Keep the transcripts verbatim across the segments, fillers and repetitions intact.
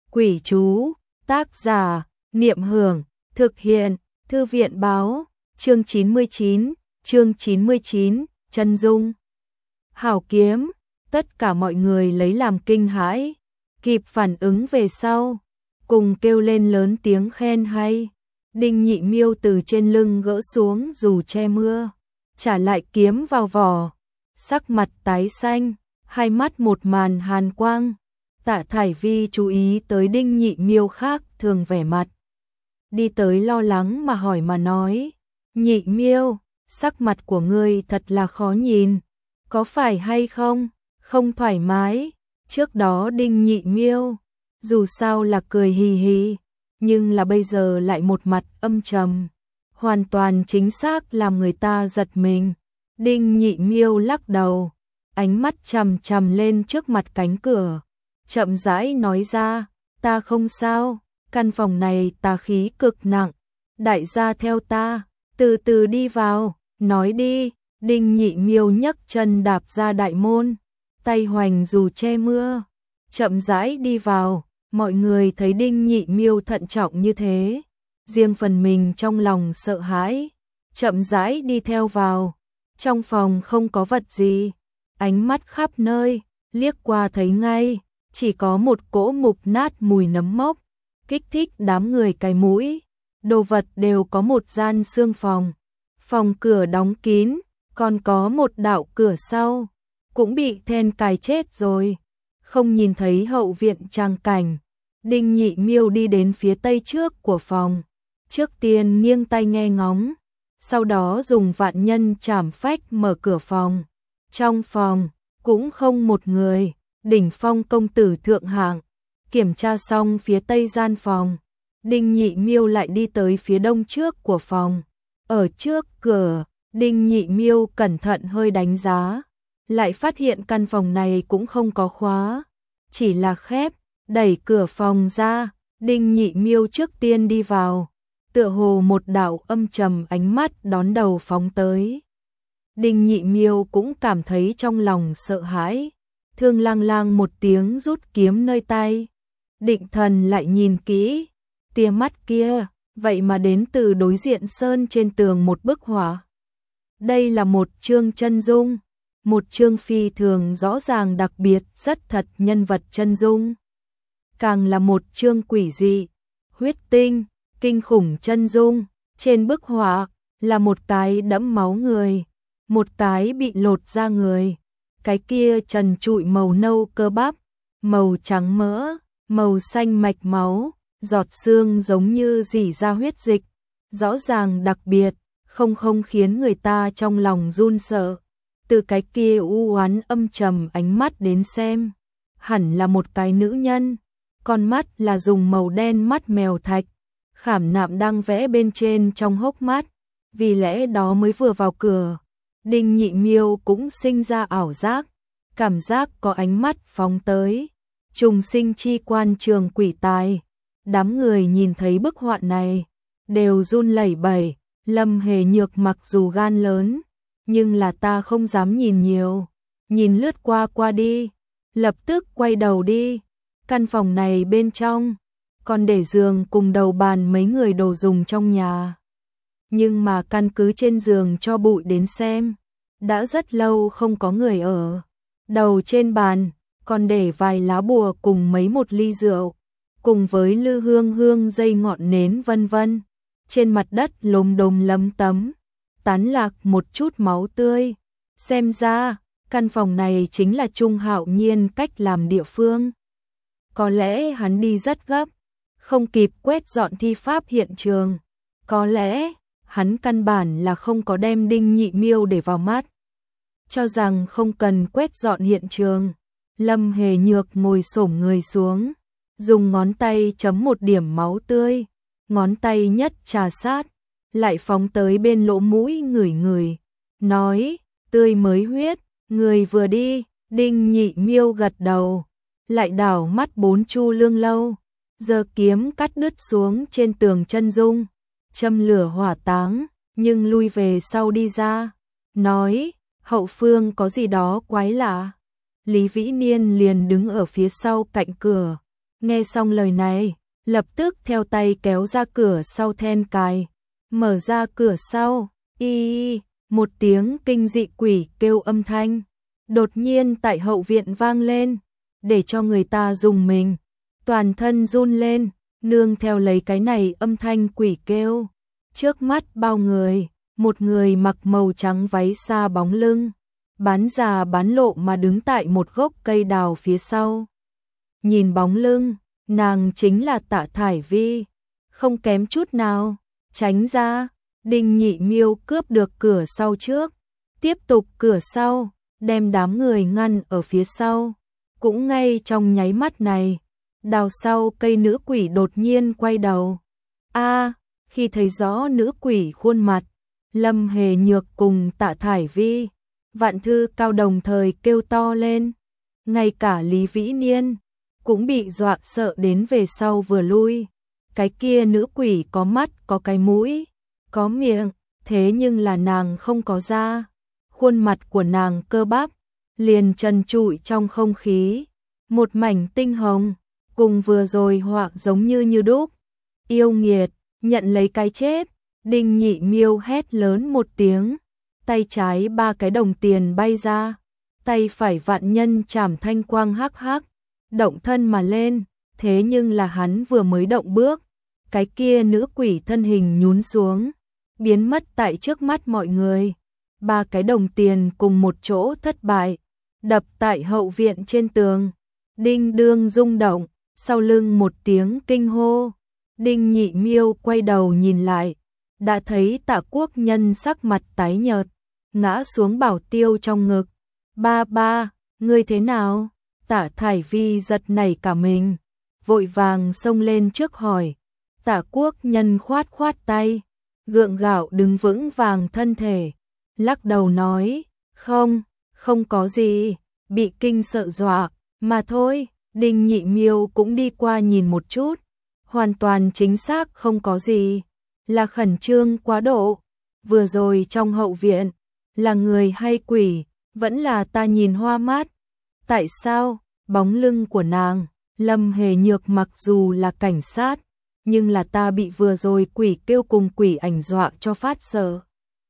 Quỷ chú, tác giả, Niệm Hưởng, thực hiện, Thư viện báo, chương chín mươi chín, chương chín mươi chín, chân dung. Hảo kiếm, tất cả mọi người lấy làm kinh hãi, kịp phản ứng về sau, cùng kêu lên lớn tiếng khen hay. Đinh Nhị Miêu từ trên lưng gỡ xuống dù che mưa, trả lại kiếm vào vỏ, sắc mặt tái xanh, hai mắt một màn hàn quang. Tạ Thải Vi chú ý tới Đinh Nhị Miêu khác thường vẻ mặt, đi tới lo lắng mà hỏi mà nói, Nhị Miêu, sắc mặt của ngươi thật là khó nhìn, có phải hay không, không thoải mái. Trước đó Đinh Nhị Miêu, dù sao là cười hì hì, nhưng là bây giờ lại một mặt âm trầm, hoàn toàn chính xác làm người ta giật mình. Đinh Nhị Miêu lắc đầu, ánh mắt chằm chằm lên trước mặt cánh cửa, chậm rãi nói ra, ta không sao, căn phòng này tà khí cực nặng, đại gia theo ta, từ từ đi vào, nói đi. Đinh Nhị Miêu nhấc chân đạp ra đại môn, tay hoành dù che mưa, chậm rãi đi vào. Mọi người thấy Đinh Nhị Miêu thận trọng như thế, riêng phần mình trong lòng sợ hãi, chậm rãi đi theo vào. Trong phòng không có vật gì, ánh mắt khắp nơi, liếc qua thấy ngay, chỉ có một cỗ mục nát mùi nấm mốc, kích thích đám người cái mũi. Đồ vật đều có một gian xương phòng, phòng cửa đóng kín, còn có một đạo cửa sau, cũng bị then cài chết rồi, không nhìn thấy hậu viện trang cảnh. Đinh Nhị Miêu đi đến phía tây trước của phòng, trước tiên nghiêng tai nghe ngóng, sau đó dùng vạn nhân trảm phách mở cửa phòng. Trong phòng cũng không một người, đỉnh phong công tử thượng hạng. Kiểm tra xong phía tây gian phòng, Đinh Nhị Miêu lại đi tới phía đông trước của phòng. Ở trước cửa, Đinh Nhị Miêu cẩn thận hơi đánh giá, lại phát hiện căn phòng này cũng không có khóa, chỉ là khép. Đẩy cửa phòng ra, Đinh Nhị Miêu trước tiên đi vào, tựa hồ một đạo âm trầm ánh mắt đón đầu phóng tới. Đinh Nhị Miêu cũng cảm thấy trong lòng sợ hãi, thương lang lang một tiếng rút kiếm nơi tay, định thần lại nhìn kỹ, tia mắt kia, vậy mà đến từ đối diện sơn trên tường một bức họa. Đây là một chương chân dung, một chương phi thường rõ ràng đặc biệt rất thật nhân vật chân dung. Càng là một chương quỷ dị, huyết tinh, kinh khủng chân dung. Trên bức họa là một cái đẫm máu người, một cái bị lột da người, cái kia trần trụi màu nâu cơ bắp, màu trắng mỡ, màu xanh mạch máu, giọt xương giống như rỉ ra huyết dịch, rõ ràng đặc biệt, không không khiến người ta trong lòng run sợ. Từ cái kia u oán âm trầm ánh mắt đến xem, hẳn là một cái nữ nhân. Con mắt là dùng màu đen mắt mèo thạch, khảm nạm đang vẽ bên trên trong hốc mắt, vì lẽ đó mới vừa vào cửa, Đinh Nhị Miêu cũng sinh ra ảo giác, cảm giác có ánh mắt phóng tới, trùng sinh chi quan trường quỷ tài. Đám người nhìn thấy bức họa này, đều run lẩy bẩy. Lâm Hề Nhược mặc dù gan lớn, nhưng là ta không dám nhìn nhiều, nhìn lướt qua qua đi, lập tức quay đầu đi. Căn phòng này bên trong còn để giường cùng đầu bàn mấy người đồ dùng trong nhà, nhưng mà căn cứ trên giường cho bụi đến xem, đã rất lâu không có người ở. Đầu trên bàn còn để vài lá bùa cùng mấy một ly rượu, cùng với lư hương hương dây ngọn nến vân vân. Trên mặt đất lồm đồm lấm tấm, tán lạc một chút máu tươi. Xem ra căn phòng này chính là Trung Hạo Nhiên cách làm địa phương. Có lẽ hắn đi rất gấp, không kịp quét dọn thi pháp hiện trường. Có lẽ hắn căn bản là không có đem Đinh Nhị Miêu để vào mắt, cho rằng không cần quét dọn hiện trường. Lâm Hề Nhược ngồi xổm người xuống, dùng ngón tay chấm một điểm máu tươi, ngón tay nhất trà sát, lại phóng tới bên lỗ mũi ngửi ngửi, nói, tươi mới huyết. Người vừa đi, Đinh Nhị Miêu gật đầu, lại đảo mắt bốn chu lương lâu, giơ kiếm cắt đứt xuống trên tường chân dung, châm lửa hỏa táng, nhưng lui về sau đi ra, nói, hậu phương có gì đó quái lạ. Lý Vĩ Niên liền đứng ở phía sau cạnh cửa, Nghe xong lời này, lập tức theo tay kéo ra cửa sau then cài, mở ra cửa sau, y một tiếng kinh dị quỷ kêu âm thanh, đột nhiên tại hậu viện vang lên, để cho người ta rùng mình, toàn thân run lên, nương theo lấy cái này âm thanh quỷ kêu. Trước mắt bao người, một người mặc màu trắng váy xa bóng lưng, bán già bán lộ mà đứng tại một gốc cây đào phía sau. Nhìn bóng lưng, nàng chính là Tạ Thải Vi, không kém chút nào, tránh ra, Đinh Nhị Miêu cướp được cửa sau trước, tiếp tục cửa sau, đem đám người ngăn ở phía sau. Cũng ngay trong nháy mắt này, đào sau cây nữ quỷ đột nhiên quay đầu. A, khi thấy rõ nữ quỷ khuôn mặt, Lâm Hề Nhược cùng Tạ Thải Vi, Vạn Thư Cao đồng thời kêu to lên. Ngay cả Lý Vĩ Niên cũng bị dọa sợ đến về sau vừa lui. Cái kia nữ quỷ có mắt, có cái mũi, có miệng, thế nhưng là nàng không có da. Khuôn mặt của nàng cơ bắp, liền trần trụi trong không khí, một mảnh tinh hồng, cùng vừa rồi họa giống như như đúc. Yêu nghiệt, nhận lấy cái chết. Đinh Nhị Miêu hét lớn một tiếng, tay trái ba cái đồng tiền bay ra, tay phải vạn nhân chảm thanh quang hắc hắc, động thân mà lên, thế nhưng là hắn vừa mới động bước, cái kia nữ quỷ thân hình nhún xuống, biến mất tại trước mắt mọi người. Ba cái đồng tiền cùng một chỗ thất bại, đập tại hậu viện trên tường, đinh đương rung động, sau lưng một tiếng kinh hô. Đinh Nhị Miêu quay đầu nhìn lại, đã thấy Tạ Quốc Nhân sắc mặt tái nhợt, ngã xuống Bảo Tiêu trong ngực. Ba ba, ngươi thế nào? Tạ Thải Vi giật nảy cả mình, vội vàng xông lên trước hỏi. Tạ Quốc Nhân khoát khoát tay, gượng gạo đứng vững vàng thân thể, lắc đầu nói, không, không có gì, bị kinh sợ dọa, mà thôi. Đinh Nhị Miêu cũng đi qua nhìn một chút, hoàn toàn chính xác không có gì, là khẩn trương quá độ. Vừa rồi trong hậu viện, là người hay quỷ, vẫn là ta nhìn hoa mắt. Tại sao? Bóng lưng của nàng, Lâm Hề Nhược mặc dù là cảnh sát, nhưng là ta bị vừa rồi quỷ kêu cùng quỷ ảnh dọa cho phát sợ.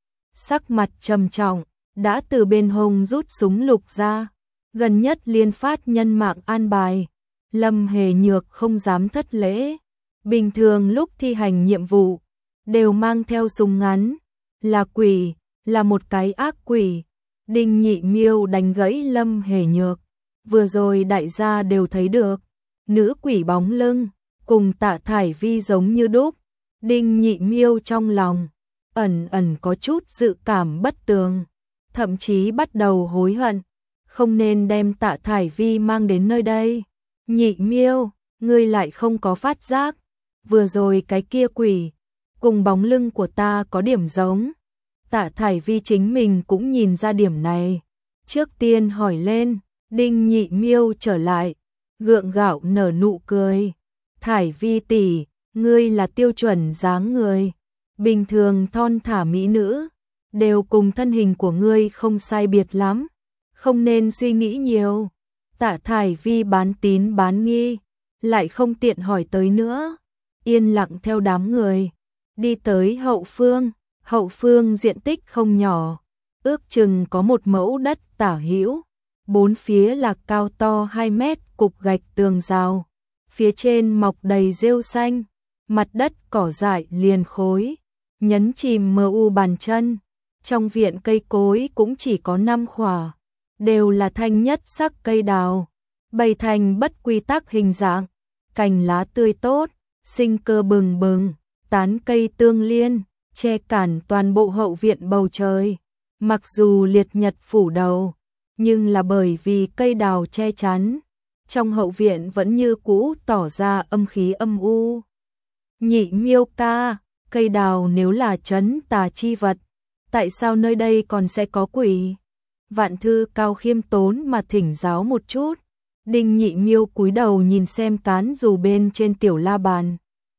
Sắc mặt trầm trọng, đã từ bên hông rút súng lục ra, gần nhất liên phát nhân mạng an bài. Lâm Hề Nhược không dám thất lễ, bình thường lúc thi hành nhiệm vụ, đều mang theo súng ngắn, là quỷ, là một cái ác quỷ. Đinh Nhị Miêu đánh gãy Lâm Hề Nhược, vừa rồi đại gia đều thấy được, nữ quỷ bóng lưng, cùng Tạ Thải Vi giống như đúc. Đinh Nhị Miêu trong lòng, ẩn ẩn có chút dự cảm bất tường, thậm chí bắt đầu hối hận, không nên đem Tạ Thải Vi mang đến nơi đây. Nhị Miêu, ngươi lại không có phát giác, vừa rồi cái kia quỷ, cùng bóng lưng của ta có điểm giống. Tạ Thải Vi chính mình cũng nhìn ra điểm này, trước tiên hỏi lên. Đinh Nhị Miêu trở lại, gượng gạo nở nụ cười. Thải Vi tỷ, ngươi là tiêu chuẩn dáng người, bình thường thon thả mỹ nữ, đều cùng thân hình của ngươi không sai biệt lắm, không nên suy nghĩ nhiều. Tạ Thải Vi bán tín bán nghi, lại không tiện hỏi tới nữa, yên lặng theo đám người, đi tới hậu phương. Hậu phương diện tích không nhỏ, ước chừng có một mẫu đất tả hữu, bốn phía là cao to hai mét cục gạch tường rào, phía trên mọc đầy rêu xanh, mặt đất cỏ dại liền khối, nhấn chìm mờ u bàn chân. Trong viện cây cối cũng chỉ có năm khỏa, đều là thanh nhất sắc cây đào, bày thành bất quy tắc hình dạng, cành lá tươi tốt, sinh cơ bừng bừng, tán cây tương liên, che cản toàn bộ hậu viện bầu trời. Mặc dù liệt nhật phủ đầu, nhưng là bởi vì cây đào che chắn, trong hậu viện vẫn như cũ tỏ ra âm khí âm u. Nhị Miêu ca, cây đào nếu là trấn tà chi vật, tại sao nơi đây còn sẽ có quỷ? Vạn Thư Cao khiêm tốn mà thỉnh giáo một chút. Đinh Nhị Miêu cúi đầu nhìn xem cán dù bên trên tiểu la bàn,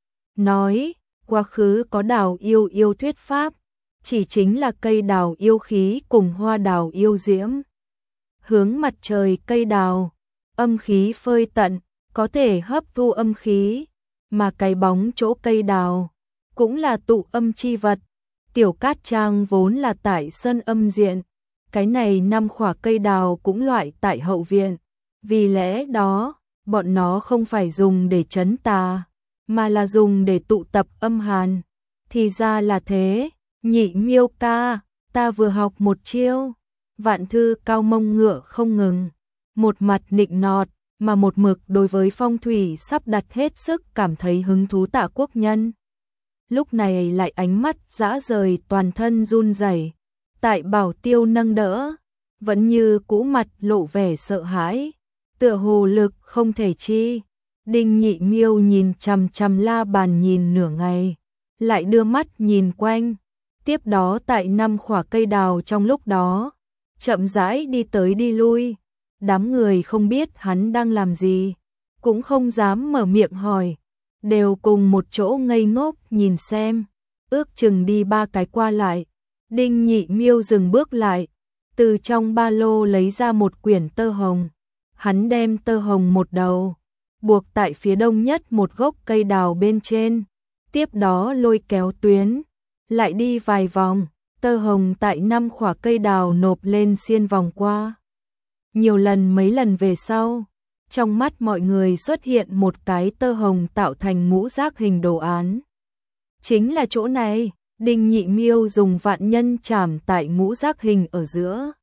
nói, quá khứ có đào yêu yêu thuyết pháp, chỉ chính là cây đào yêu khí cùng hoa đào yêu diễm. Hướng mặt trời cây đào, âm khí phơi tận, có thể hấp thu âm khí, mà cái bóng chỗ cây đào cũng là tụ âm chi vật. Tiểu Cát Trang vốn là tại sân âm diện, cái này năm khỏa cây đào cũng loại tại hậu viện, vì lẽ đó, bọn nó không phải dùng để trấn tà, mà là dùng để tụ tập âm hàn. Thì ra là thế, Nhị Miêu ca, ta vừa học một chiêu. Vạn Thư cao mông ngựa không ngừng, một mặt nịnh nọt, mà một mực đối với phong thủy sắp đặt hết sức cảm thấy hứng thú Tạ Quốc Nhân. Lúc này lại ánh mắt dã rời, toàn thân run rẩy. Tại Bảo Tiêu nâng đỡ, vẫn như cũ mặt lộ vẻ sợ hãi, tựa hồ lực không thể chi. Đinh Nhị Miêu nhìn chằm chằm la bàn nhìn nửa ngày, lại đưa mắt nhìn quanh, tiếp đó tại năm khỏa cây đào trong lúc đó, chậm rãi đi tới đi lui. Đám người không biết hắn đang làm gì, cũng không dám mở miệng hỏi, đều cùng một chỗ ngây ngốc nhìn xem, ước chừng đi ba cái qua lại. Đinh Nhị Miêu dừng bước lại, từ trong ba lô lấy ra một quyển tơ hồng, hắn đem tơ hồng một đầu buộc tại phía đông nhất một gốc cây đào bên trên, tiếp đó lôi kéo tuyến, lại đi vài vòng, tơ hồng tại năm khỏa cây đào nộp lên xiên vòng qua. Nhiều lần mấy lần về sau, trong mắt mọi người xuất hiện một cái tơ hồng tạo thành ngũ giác hình đồ án. Chính là chỗ này, Đinh Nhị Miêu dùng vạn nhân chảm tại ngũ giác hình ở giữa,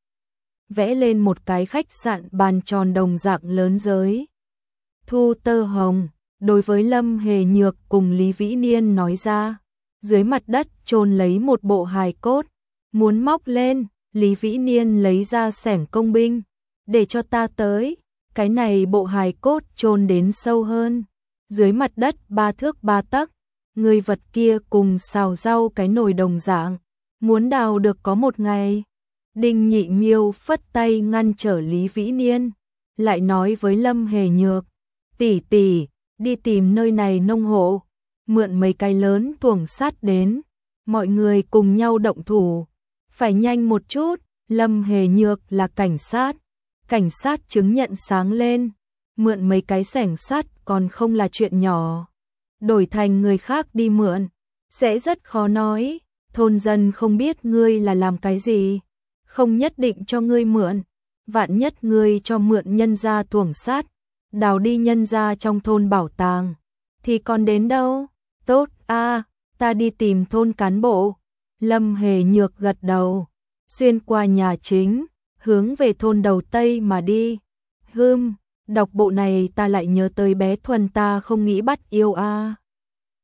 vẽ lên một cái khách sạn bàn tròn đồng dạng lớn giới. Thu tơ hồng, đối với Lâm Hề Nhược cùng Lý Vĩ Niên nói ra, dưới mặt đất chôn lấy một bộ hài cốt, muốn móc lên. Lý Vĩ Niên lấy ra xẻng công binh, để cho ta tới. Cái này bộ hài cốt chôn đến sâu hơn, dưới mặt đất ba thước ba tấc, người vật kia cùng xào rau cái nồi đồng dạng, muốn đào được có một ngày. Đinh Nhị Miêu phất tay ngăn trở Lý Vĩ Niên, lại nói với Lâm Hề Nhược, tỷ tỷ, đi tìm nơi này nông hộ, mượn mấy cái lớn tuồng sắt đến, mọi người cùng nhau động thủ, phải nhanh một chút. Lâm Hề Nhược là cảnh sát, cảnh sát chứng nhận sáng lên, mượn mấy cái xẻng sắt còn không là chuyện nhỏ, đổi thành người khác đi mượn, sẽ rất khó nói, thôn dân không biết ngươi là làm cái gì, không nhất định cho ngươi mượn, vạn nhất ngươi cho mượn nhân gia tuồng sắt, đào đi nhân gia trong thôn bảo tàng, thì còn đến đâu. Tốt a, ta đi tìm thôn cán bộ. Lâm Hề Nhược gật đầu, xuyên qua nhà chính, hướng về thôn đầu Tây mà đi. Hừm, đọc bộ này ta lại nhớ tới bé Thuần ta không nghĩ bắt yêu a.